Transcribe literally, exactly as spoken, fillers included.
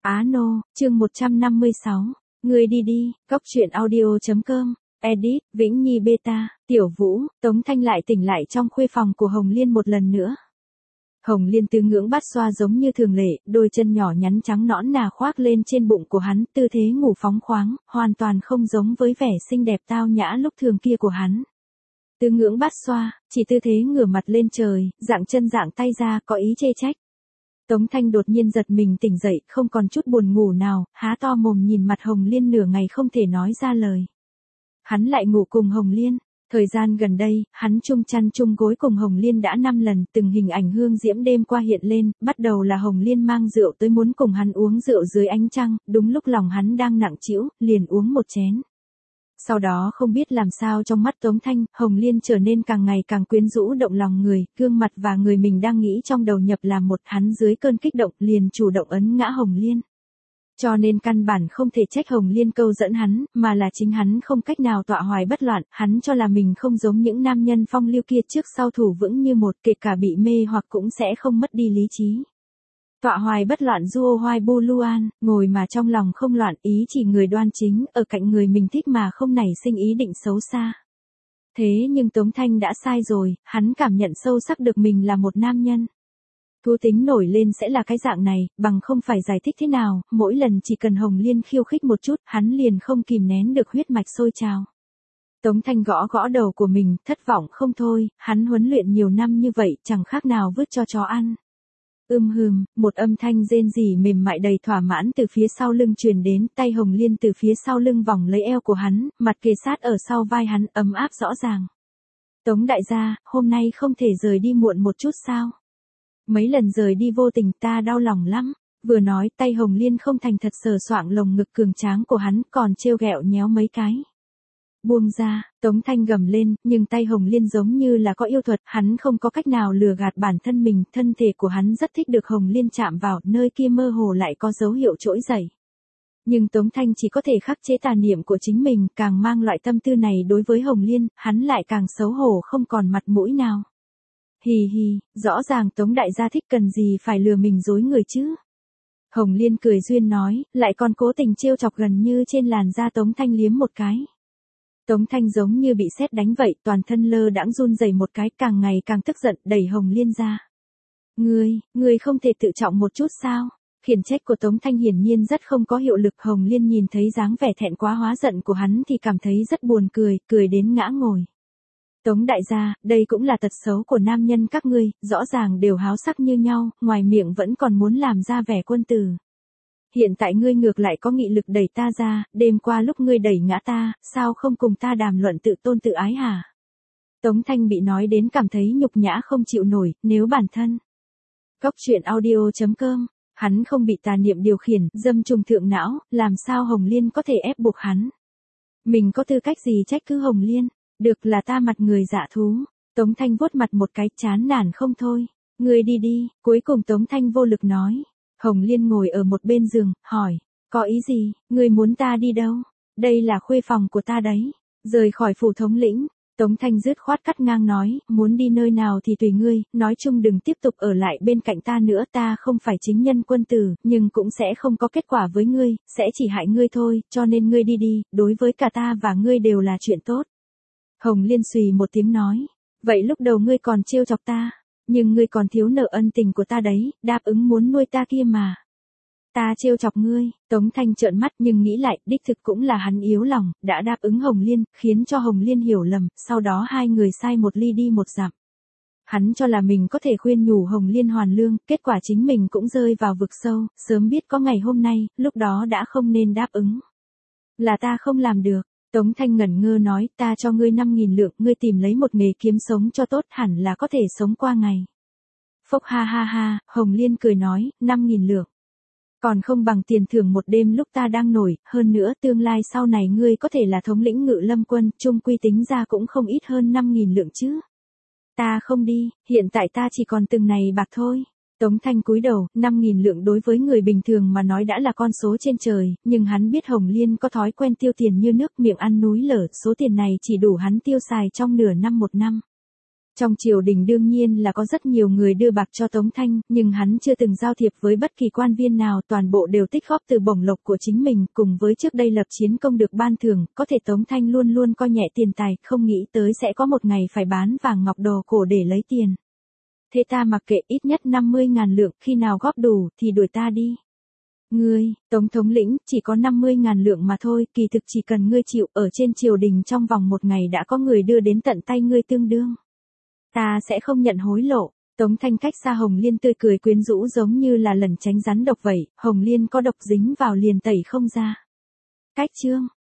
Á nô, chương một trăm năm mươi sáu. Người đi đi, góc truyện audio.com. Edit, Vĩnh Nhi Beta, Tiểu Vũ, Tống Thanh lại tỉnh lại trong khuê phòng của Hồng Liên một lần nữa. Hồng Liên tứ ngưỡng bát xoa giống như thường lệ, đôi chân nhỏ nhắn trắng nõn nà khoác lên trên bụng của hắn, tư thế ngủ phóng khoáng, hoàn toàn không giống với vẻ xinh đẹp tao nhã lúc thường kia của hắn. Tứ ngưỡng bát xoa, chỉ tư thế ngửa mặt lên trời, dạng chân dạng tay ra, có ý chê trách. Tống Thanh đột nhiên giật mình tỉnh dậy, không còn chút buồn ngủ nào, há to mồm nhìn mặt Hồng Liên nửa ngày không thể nói ra lời. Hắn lại ngủ cùng Hồng Liên. Thời gian gần đây, hắn chung chăn chung gối cùng Hồng Liên đã năm lần, từng hình ảnh hương diễm đêm qua hiện lên, bắt đầu là Hồng Liên mang rượu tới muốn cùng hắn uống rượu dưới ánh trăng, đúng lúc lòng hắn đang nặng trĩu, liền uống một chén. Sau đó không biết làm sao trong mắt Tống Thanh, Hồng Liên trở nên càng ngày càng quyến rũ động lòng người, gương mặt và người mình đang nghĩ trong đầu nhập làm một, hắn dưới cơn kích động liền chủ động ấn ngã Hồng Liên. Cho nên căn bản không thể trách Hồng Liên câu dẫn hắn, mà là chính hắn không cách nào tọa hoài bất loạn, hắn cho là mình không giống những nam nhân phong lưu kia trước sau thủ vững như một, kể cả bị mê hoặc cũng sẽ không mất đi lý trí. Tọa hoài bất loạn duo hoài bu luan, ngồi mà trong lòng không loạn, ý chỉ người đoan chính, ở cạnh người mình thích mà không nảy sinh ý định xấu xa. Thế nhưng Tống Thanh đã sai rồi, hắn cảm nhận sâu sắc được mình là một nam nhân. Thú tính nổi lên sẽ là cái dạng này, bằng không phải giải thích thế nào, mỗi lần chỉ cần Hồng Liên khiêu khích một chút, hắn liền không kìm nén được huyết mạch sôi trào. Tống Thanh gõ gõ đầu của mình, thất vọng không thôi, hắn huấn luyện nhiều năm như vậy, chẳng khác nào vứt cho chó ăn. Ưm hừm, một âm thanh rên rỉ mềm mại đầy thỏa mãn từ phía sau lưng truyền đến, tay Hồng Liên từ phía sau lưng vòng lấy eo của hắn, mặt kề sát ở sau vai hắn, ấm áp rõ ràng. Tống đại gia, hôm nay không thể rời đi muộn một chút sao? Mấy lần rời đi vô tình ta đau lòng lắm. Vừa nói tay Hồng Liên không thành thật sờ soạng lồng ngực cường tráng của hắn, còn trêu ghẹo nhéo mấy cái. Buông ra, Tống Thanh gầm lên, nhưng tay Hồng Liên giống như là có yêu thuật, hắn không có cách nào lừa gạt bản thân mình, thân thể của hắn rất thích được Hồng Liên chạm vào, nơi kia mơ hồ lại có dấu hiệu trỗi dậy. Nhưng Tống Thanh chỉ có thể khắc chế tà niệm của chính mình, càng mang loại tâm tư này đối với Hồng Liên, hắn lại càng xấu hổ không còn mặt mũi nào. Hì hì, rõ ràng Tống đại gia thích cần gì phải lừa mình dối người chứ. Hồng Liên cười duyên nói, lại còn cố tình trêu chọc gần như trên làn da Tống Thanh liếm một cái. Tống Thanh giống như bị sét đánh vậy, toàn thân lơ đãng run rẩy một cái, càng ngày càng tức giận, đẩy Hồng Liên ra. Ngươi, ngươi không thể tự trọng một chút sao? Khiển trách của Tống Thanh hiển nhiên rất không có hiệu lực. Hồng Liên nhìn thấy dáng vẻ thẹn quá hóa giận của hắn thì cảm thấy rất buồn cười, cười đến ngã ngồi. Tống đại gia, đây cũng là tật xấu của nam nhân các ngươi, rõ ràng đều háo sắc như nhau, ngoài miệng vẫn còn muốn làm ra vẻ quân tử. Hiện tại ngươi ngược lại có nghị lực đẩy ta ra, đêm qua lúc ngươi đẩy ngã ta, sao không cùng ta đàm luận tự tôn tự ái hả? Tống Thanh bị nói đến cảm thấy nhục nhã không chịu nổi, nếu bản thân. Góc truyện audio.com, hắn không bị tà niệm điều khiển, dâm trùng thượng não, làm sao Hồng Liên có thể ép buộc hắn? Mình có tư cách gì trách cứ Hồng Liên? Được là ta mặt người dạ thú. Tống Thanh vuốt mặt một cái, chán nản không thôi. Ngươi đi đi, cuối cùng Tống Thanh vô lực nói. Hồng Liên ngồi ở một bên giường, hỏi, có ý gì, ngươi muốn ta đi đâu? Đây là khuê phòng của ta đấy. Rời khỏi phủ thống lĩnh. Tống Thanh dứt khoát cắt ngang nói, muốn đi nơi nào thì tùy ngươi, nói chung đừng tiếp tục ở lại bên cạnh ta nữa, ta không phải chính nhân quân tử, nhưng cũng sẽ không có kết quả với ngươi, sẽ chỉ hại ngươi thôi, cho nên ngươi đi đi, đối với cả ta và ngươi đều là chuyện tốt. Hồng Liên xùy một tiếng nói, vậy lúc đầu ngươi còn trêu chọc ta, nhưng ngươi còn thiếu nợ ân tình của ta đấy, đáp ứng muốn nuôi ta kia mà. Ta trêu chọc ngươi, Tống Thanh trợn mắt nhưng nghĩ lại, đích thực cũng là hắn yếu lòng, đã đáp ứng Hồng Liên, khiến cho Hồng Liên hiểu lầm, sau đó hai người sai một ly đi một dặm. Hắn cho là mình có thể khuyên nhủ Hồng Liên hoàn lương, kết quả chính mình cũng rơi vào vực sâu, sớm biết có ngày hôm nay, lúc đó đã không nên đáp ứng. Là ta không làm được. Tống Thanh ngẩn ngơ nói, ta cho ngươi năm nghìn lượng, ngươi tìm lấy một nghề kiếm sống cho tốt, hẳn là có thể sống qua ngày. Phốc ha ha ha, Hồng Liên cười nói, năm nghìn lượng. Còn không bằng tiền thưởng một đêm lúc ta đang nổi, hơn nữa tương lai sau này ngươi có thể là thống lĩnh Ngự Lâm quân, chung quy tính ra cũng không ít hơn năm nghìn lượng chứ. Ta không đi, hiện tại ta chỉ còn từng này bạc thôi. Tống Thanh cúi đầu, năm nghìn lượng đối với người bình thường mà nói đã là con số trên trời, nhưng hắn biết Hồng Liên có thói quen tiêu tiền như nước, miệng ăn núi lở, số tiền này chỉ đủ hắn tiêu xài trong nửa năm một năm. Trong triều đình đương nhiên là có rất nhiều người đưa bạc cho Tống Thanh, nhưng hắn chưa từng giao thiệp với bất kỳ quan viên nào, toàn bộ đều tích góp từ bổng lộc của chính mình, cùng với trước đây lập chiến công được ban thưởng, có thể Tống Thanh luôn luôn coi nhẹ tiền tài, không nghĩ tới sẽ có một ngày phải bán vàng ngọc đồ cổ để lấy tiền. Thế ta mặc kệ, ít nhất năm mươi ngàn lượng, khi nào góp đủ thì đuổi ta đi. Ngươi, Tống thống lĩnh, chỉ có năm mươi ngàn lượng mà thôi, kỳ thực chỉ cần ngươi chịu, ở trên triều đình trong vòng một ngày đã có người đưa đến tận tay ngươi tương đương. Ta sẽ không nhận hối lộ. Tống Thanh cách xa Hồng Liên tươi cười quyến rũ giống như là lẩn tránh rắn độc vậy, Hồng Liên có độc dính vào liền tẩy không ra. Cách chương